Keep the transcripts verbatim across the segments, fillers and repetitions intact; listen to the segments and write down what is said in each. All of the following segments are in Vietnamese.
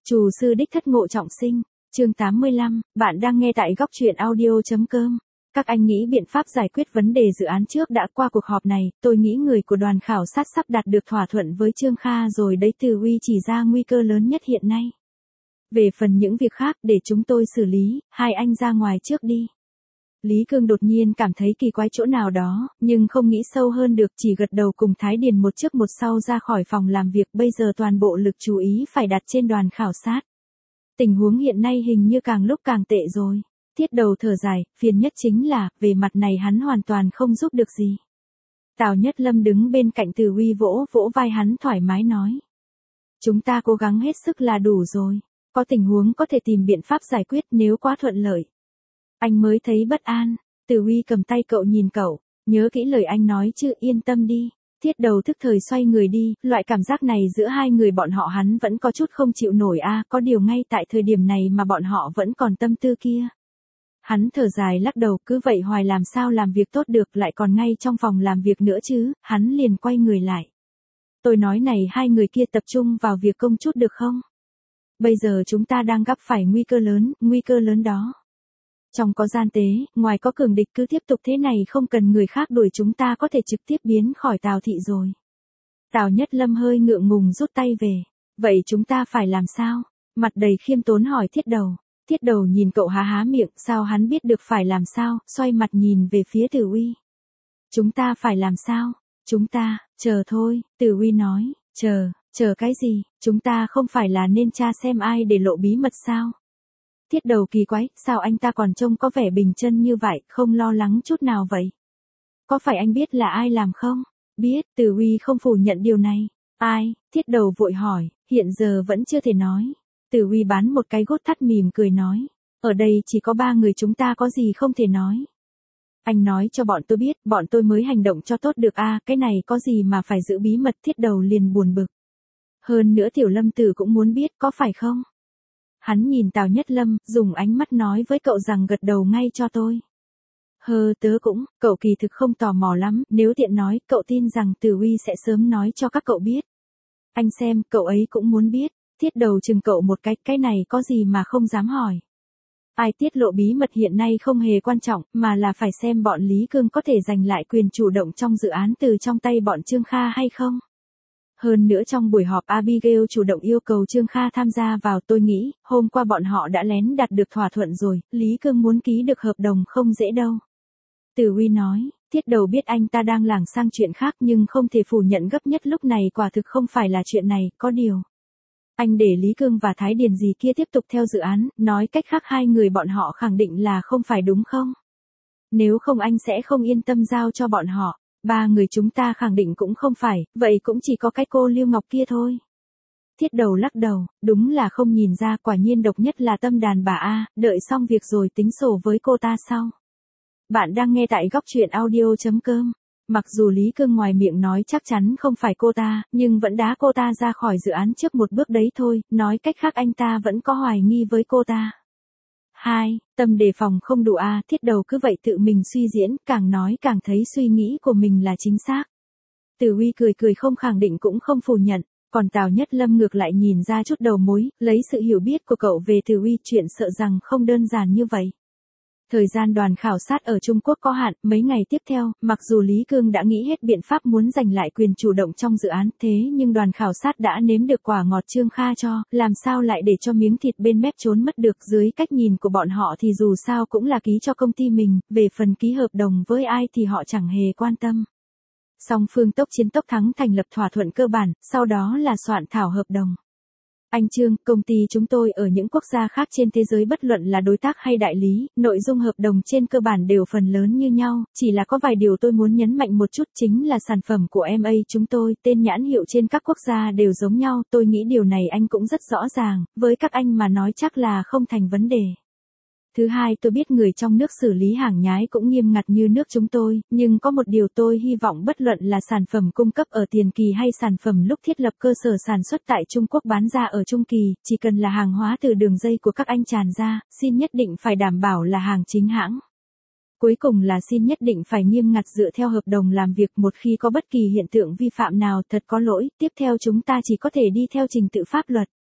Trù sư đích thất Ngộ Trọng Sinh, chương tám mươi lăm, bạn đang nghe tại góc truyện audio.com. Các anh nghĩ biện pháp giải quyết vấn đề dự án trước đã. Qua cuộc họp này, tôi nghĩ người của đoàn khảo sát sắp đạt được thỏa thuận với Trương Kha rồi đấy. Từ Uy chỉ ra nguy cơ lớn nhất hiện nay. Về phần những việc khác để chúng tôi xử lý, hai anh ra ngoài trước đi. Lý Cương đột nhiên cảm thấy kỳ quái chỗ nào đó, nhưng không nghĩ sâu hơn được, chỉ gật đầu cùng Thái Điền một trước một sau ra khỏi phòng làm việc. Bây giờ toàn bộ lực chú ý phải đặt trên đoàn khảo sát. Tình huống hiện nay hình như càng lúc càng tệ rồi. Thiết Đầu thở dài, phiền nhất chính là, về mặt này hắn hoàn toàn không giúp được gì. Tào Nhất Lâm đứng bên cạnh Từ Uy vỗ vỗ vai hắn thoải mái nói. Chúng ta cố gắng hết sức là đủ rồi. Có tình huống có thể tìm biện pháp giải quyết nếu quá thuận lợi. Anh mới thấy bất an. Từ Uy cầm tay cậu nhìn cậu, nhớ kỹ lời anh nói chứ, yên tâm đi. Thiết Đầu thức thời xoay người đi, loại cảm giác này giữa hai người bọn họ hắn vẫn có chút không chịu nổi a, à, có điều ngay tại thời điểm này mà bọn họ vẫn còn tâm tư kia. Hắn thở dài lắc đầu, cứ vậy hoài làm sao làm việc tốt được, lại còn ngay trong phòng làm việc nữa chứ. Hắn liền quay người lại. Tôi nói này, hai người kia tập trung vào việc công chút được không? Bây giờ chúng ta đang gặp phải nguy cơ lớn, nguy cơ lớn đó. Trong có gian tế, ngoài có cường địch, cứ tiếp tục thế này không cần người khác đuổi chúng ta có thể trực tiếp biến khỏi Tào thị rồi. Tào Nhất Lâm hơi ngượng ngùng rút tay về. Vậy chúng ta phải làm sao? Mặt đầy khiêm tốn hỏi Thiết Đầu. Thiết Đầu nhìn cậu há há miệng, sao hắn biết được phải làm sao, xoay mặt nhìn về phía Từ Uy. Chúng ta phải làm sao? Chúng ta, chờ thôi, Từ Uy nói, chờ, chờ cái gì, chúng ta không phải là nên tra xem ai để lộ bí mật sao? Thiết Đầu kỳ quái, sao anh ta còn trông có vẻ bình chân như vậy, không lo lắng chút nào vậy? Có phải anh biết là ai làm không? Biết, Từ Uy không phủ nhận điều này. Ai? Thiết Đầu vội hỏi, hiện giờ vẫn chưa thể nói. Từ Uy bán một cái gốt thắt mỉm cười nói, ở đây chỉ có ba người chúng ta, có gì không thể nói. Anh nói cho bọn tôi biết, bọn tôi mới hành động cho tốt được a, à, cái này có gì mà phải giữ bí mật. Thiết Đầu liền buồn bực. Hơn nữa Tiểu Lâm Tử cũng muốn biết, có phải không? Hắn nhìn Tào Nhất Lâm, dùng ánh mắt nói với cậu rằng gật đầu ngay cho tôi. Hơ, tớ cũng, cậu kỳ thực không tò mò lắm, nếu tiện nói, cậu tin rằng Từ Uy sẽ sớm nói cho các cậu biết. Anh xem, cậu ấy cũng muốn biết. Thiết Đầu chừng cậu một cái, cái này có gì mà không dám hỏi. Ai tiết lộ bí mật hiện nay không hề quan trọng, mà là phải xem bọn Lý Cương có thể giành lại quyền chủ động trong dự án từ trong tay bọn Trương Kha hay không. Hơn nữa trong buổi họp Abigail chủ động yêu cầu Trương Kha tham gia vào. Tôi nghĩ, hôm qua bọn họ đã lén đạt được thỏa thuận rồi, Lý Cương muốn ký được hợp đồng không dễ đâu. Từ Uy nói, Thiết Đầu biết anh ta đang lảng sang chuyện khác nhưng không thể phủ nhận gấp nhất lúc này quả thực không phải là chuyện này, có điều. Anh để Lý Cương và Thái Điền gì kia tiếp tục theo dự án, nói cách khác hai người bọn họ khẳng định là không phải đúng không? Nếu không anh sẽ không yên tâm giao cho bọn họ. Ba người chúng ta khẳng định cũng không phải, vậy cũng chỉ có cái cô Lưu Ngọc kia thôi. Thiết Đầu lắc đầu, đúng là không nhìn ra, quả nhiên độc nhất là tâm đàn bà a, đợi xong việc rồi tính sổ với cô ta sau. Bạn đang nghe tại góc truyện audio.com. Mặc dù Lý Cương ngoài miệng nói chắc chắn không phải cô ta, nhưng vẫn đá cô ta ra khỏi dự án trước một bước đấy thôi, nói cách khác anh ta vẫn có hoài nghi với cô ta. Hai, tâm đề phòng không đủ a, Thiết Đầu cứ vậy tự mình suy diễn, càng nói càng thấy suy nghĩ của mình là chính xác. Từ Uy cười cười không khẳng định cũng không phủ nhận, còn Tào Nhất Lâm ngược lại nhìn ra chút đầu mối, lấy sự hiểu biết của cậu về Từ Uy, chuyện sợ rằng không đơn giản như vậy. Thời gian đoàn khảo sát ở Trung Quốc có hạn, mấy ngày tiếp theo, mặc dù Lý Cương đã nghĩ hết biện pháp muốn giành lại quyền chủ động trong dự án, thế nhưng đoàn khảo sát đã nếm được quả ngọt Trương Kha cho, làm sao lại để cho miếng thịt bên mép trốn mất được. Dưới cách nhìn của bọn họ thì dù sao cũng là ký cho công ty mình, về phần ký hợp đồng với ai thì họ chẳng hề quan tâm. Song phương tốc chiến tốc thắng thành lập thỏa thuận cơ bản, sau đó là soạn thảo hợp đồng. Anh Trương, công ty chúng tôi ở những quốc gia khác trên thế giới bất luận là đối tác hay đại lý, nội dung hợp đồng trên cơ bản đều phần lớn như nhau, chỉ là có vài điều tôi muốn nhấn mạnh một chút, chính là sản phẩm của em a chúng tôi, tên nhãn hiệu trên các quốc gia đều giống nhau, tôi nghĩ điều này anh cũng rất rõ ràng, với các anh mà nói chắc là không thành vấn đề. Thứ hai, tôi biết người trong nước xử lý hàng nhái cũng nghiêm ngặt như nước chúng tôi, nhưng có một điều tôi hy vọng bất luận là sản phẩm cung cấp ở tiền kỳ hay sản phẩm lúc thiết lập cơ sở sản xuất tại Trung Quốc bán ra ở trung kỳ, chỉ cần là hàng hóa từ đường dây của các anh tràn ra, xin nhất định phải đảm bảo là hàng chính hãng. Cuối cùng là xin nhất định phải nghiêm ngặt dựa theo hợp đồng làm việc, một khi có bất kỳ hiện tượng vi phạm nào thật có lỗi, tiếp theo chúng ta chỉ có thể đi theo trình tự pháp luật.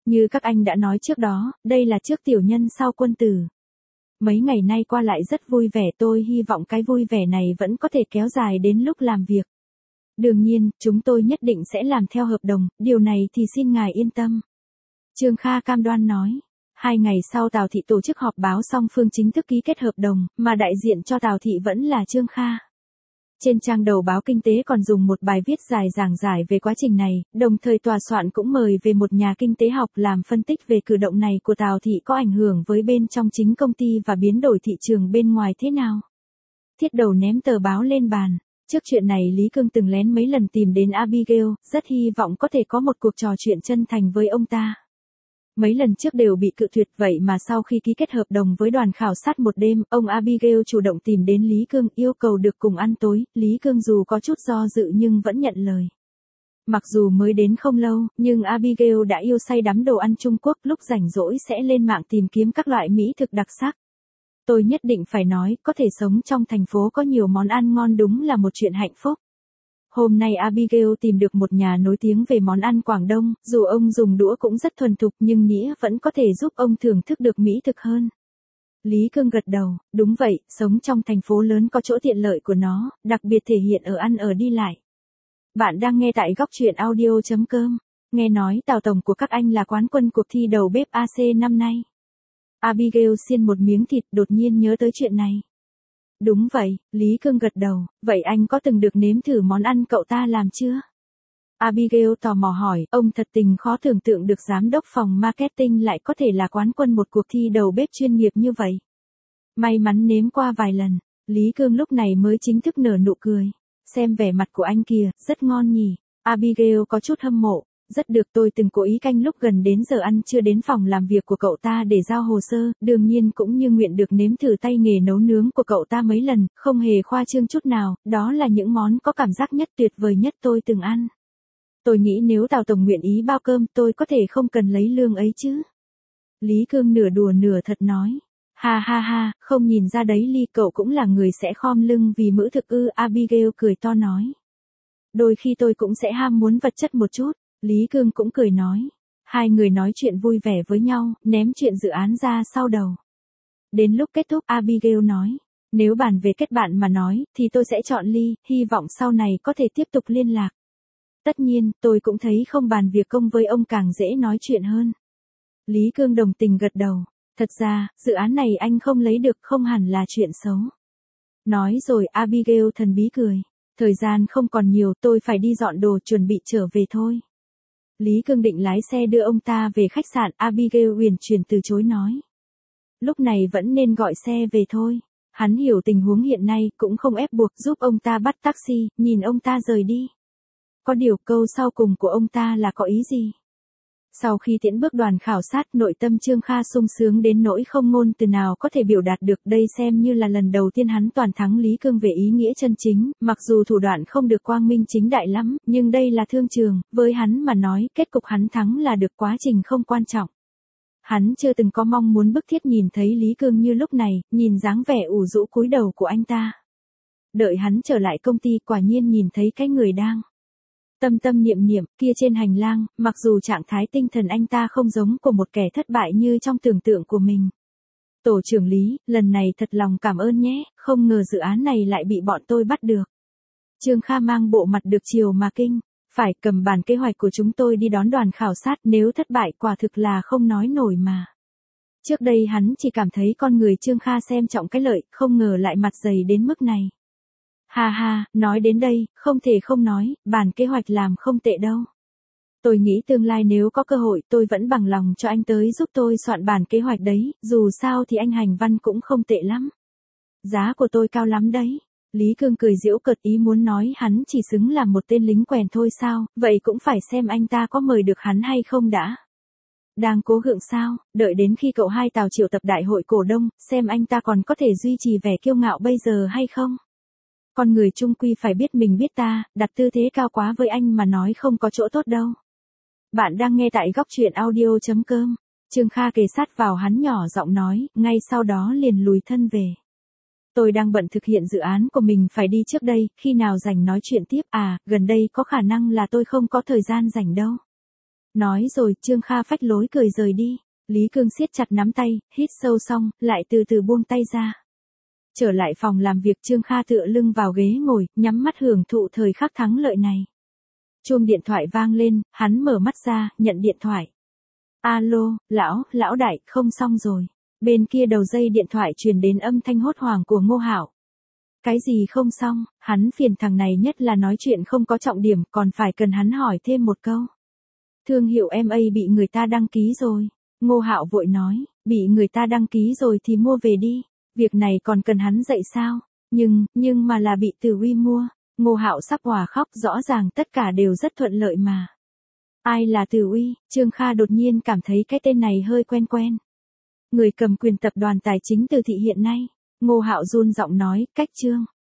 Như các anh đã nói trước đó, đây là trước tiểu nhân sau quân tử. Mấy ngày nay qua lại rất vui vẻ, tôi hy vọng cái vui vẻ này vẫn có thể kéo dài đến lúc làm việc. Đương nhiên, chúng tôi nhất định sẽ làm theo hợp đồng, điều này thì xin ngài yên tâm. Trương Kha cam đoan nói. Hai ngày sau Tào Thị tổ chức họp báo song phương chính thức ký kết hợp đồng, mà đại diện cho Tào Thị vẫn là Trương Kha. Trên trang đầu báo Kinh tế còn dùng một bài viết dài giảng giải về quá trình này, đồng thời tòa soạn cũng mời về một nhà kinh tế học làm phân tích về cử động này của Tào Thị có ảnh hưởng với bên trong chính công ty và biến đổi thị trường bên ngoài thế nào. Thiết đầu ném tờ báo lên bàn. Trước chuyện này Lý Cương từng lén mấy lần tìm đến Abigail, rất hy vọng có thể có một cuộc trò chuyện chân thành với ông ta. Mấy lần trước đều bị cự tuyệt, vậy mà sau khi ký kết hợp đồng với đoàn khảo sát một đêm, ông Abigail chủ động tìm đến Lý Cương yêu cầu được cùng ăn tối, Lý Cương dù có chút do dự nhưng vẫn nhận lời. Mặc dù mới đến không lâu, nhưng Abigail đã yêu say đắm đồ ăn Trung Quốc, lúc rảnh rỗi sẽ lên mạng tìm kiếm các loại mỹ thực đặc sắc. Tôi nhất định phải nói, có thể sống trong thành phố có nhiều món ăn ngon đúng là một chuyện hạnh phúc. Hôm nay Abigail tìm được một nhà nổi tiếng về món ăn Quảng Đông, dù ông dùng đũa cũng rất thuần thục nhưng Nghĩa vẫn có thể giúp ông thưởng thức được mỹ thực hơn. Lý Cương gật đầu, đúng vậy, sống trong thành phố lớn có chỗ tiện lợi của nó, đặc biệt thể hiện ở ăn ở đi lại. Bạn đang nghe tại góc truyện audio chấm com. Nghe nói Tào tổng của các anh là quán quân cuộc thi đầu bếp a xê năm nay. Abigail xiên một miếng thịt, đột nhiên nhớ tới chuyện này. Đúng vậy, Lý Cương gật đầu, vậy anh có từng được nếm thử món ăn cậu ta làm chưa? Abigail tò mò hỏi, ông thật tình khó tưởng tượng được giám đốc phòng marketing lại có thể là quán quân một cuộc thi đầu bếp chuyên nghiệp như vậy. May mắn nếm qua vài lần, Lý Cương lúc này mới chính thức nở nụ cười. Xem vẻ mặt của anh kìa, rất ngon nhỉ. Abigail có chút hâm mộ. Rất được, tôi từng cố ý canh lúc gần đến giờ ăn chưa đến phòng làm việc của cậu ta để giao hồ sơ, đương nhiên cũng như nguyện được nếm thử tay nghề nấu nướng của cậu ta mấy lần, không hề khoa trương chút nào, đó là những món có cảm giác nhất tuyệt vời nhất tôi từng ăn. Tôi nghĩ nếu Tào tổng nguyện ý bao cơm tôi có thể không cần lấy lương ấy chứ. Lý Cương nửa đùa nửa thật nói. Ha ha ha, không nhìn ra đấy Ly, cậu cũng là người sẽ khom lưng vì mữ thực ư? Abigail cười to nói. Đôi khi tôi cũng sẽ ham muốn vật chất một chút. Lý Cương cũng cười nói. Hai người nói chuyện vui vẻ với nhau, ném chuyện dự án ra sau đầu. Đến lúc kết thúc Abigail nói. Nếu bàn về kết bạn mà nói, thì tôi sẽ chọn Ly, hy vọng sau này có thể tiếp tục liên lạc. Tất nhiên, tôi cũng thấy không bàn việc công với ông càng dễ nói chuyện hơn. Lý Cương đồng tình gật đầu. Thật ra, dự án này anh không lấy được không hẳn là chuyện xấu. Nói rồi Abigail thần bí cười. Thời gian không còn nhiều, tôi phải đi dọn đồ chuẩn bị trở về thôi. Lý Cương định lái xe đưa ông ta về khách sạn, Abigail uyển chuyển từ chối nói. Lúc này vẫn nên gọi xe về thôi. Hắn hiểu tình huống hiện nay, cũng không ép buộc giúp ông ta bắt taxi, nhìn ông ta rời đi. Có điều câu sau cùng của ông ta là có ý gì? Sau khi tiễn bước đoàn khảo sát, nội tâm Trương Kha sung sướng đến nỗi không ngôn từ nào có thể biểu đạt được, đây xem như là lần đầu tiên hắn toàn thắng Lý Cương về ý nghĩa chân chính, mặc dù thủ đoạn không được quang minh chính đại lắm, nhưng đây là thương trường, với hắn mà nói, kết cục hắn thắng là được, quá trình không quan trọng. Hắn chưa từng có mong muốn bức thiết nhìn thấy Lý Cương như lúc này, nhìn dáng vẻ ủ rũ cúi đầu của anh ta. Đợi hắn trở lại công ty, quả nhiên nhìn thấy cái người đang tâm tâm niệm niệm kia trên hành lang, mặc dù trạng thái tinh thần anh ta không giống của một kẻ thất bại như trong tưởng tượng của mình. Tổ trưởng Lý, lần này thật lòng cảm ơn nhé, không ngờ dự án này lại bị bọn tôi bắt được. Trương Kha mang bộ mặt được chiều mà kinh, phải cầm bản kế hoạch của chúng tôi đi đón đoàn khảo sát, nếu thất bại quả thực là không nói nổi mà. Trước đây hắn chỉ cảm thấy con người Trương Kha xem trọng cái lợi, không ngờ lại mặt dày đến mức này. Ha ha, nói đến đây, không thể không nói, bản kế hoạch làm không tệ đâu. Tôi nghĩ tương lai nếu có cơ hội tôi vẫn bằng lòng cho anh tới giúp tôi soạn bản kế hoạch đấy, dù sao thì anh hành văn cũng không tệ lắm. Giá của tôi cao lắm đấy. Lý Cương cười giễu cợt, ý muốn nói hắn chỉ xứng làm một tên lính quèn thôi sao, vậy cũng phải xem anh ta có mời được hắn hay không đã. Đang cố gượng sao, đợi đến khi cậu hai Tào triệu tập đại hội cổ đông, xem anh ta còn có thể duy trì vẻ kiêu ngạo bây giờ hay không. Con người chung quy phải biết mình biết ta, đặt tư thế cao quá với anh mà nói không có chỗ tốt đâu. Bạn đang nghe tại góc truyện audio chấm com. Trương Kha kề sát vào hắn nhỏ giọng nói, ngay sau đó liền lùi thân về. Tôi đang bận thực hiện dự án của mình, phải đi trước đây, khi nào rảnh nói chuyện tiếp. À, gần đây có khả năng là tôi không có thời gian rảnh đâu. Nói rồi Trương Kha phách lối cười rời đi. Lý Cương siết chặt nắm tay, hít sâu xong, lại từ từ buông tay ra. Trở lại phòng làm việc Trương Kha tựa lưng vào ghế ngồi, nhắm mắt hưởng thụ thời khắc thắng lợi này. Chuông điện thoại vang lên, hắn mở mắt ra, nhận điện thoại. Alo, lão, lão đại, không xong rồi. Bên kia đầu dây điện thoại truyền đến âm thanh hốt hoảng của Ngô Hạo. Cái gì không xong, hắn phiền thằng này nhất là nói chuyện không có trọng điểm, còn phải cần hắn hỏi thêm một câu. Thương hiệu em a bị người ta đăng ký rồi. Ngô Hạo vội nói, bị người ta đăng ký rồi thì mua về đi. Việc này còn cần hắn dạy sao? Nhưng, nhưng mà là bị Từ Uy mua. Ngô Hạo sắp òa khóc, rõ ràng tất cả đều rất thuận lợi mà. Ai là Từ Uy? Trương Kha đột nhiên cảm thấy cái tên này hơi quen quen. Người cầm quyền tập đoàn tài chính Từ thị hiện nay. Ngô Hạo run giọng nói, cách Trương.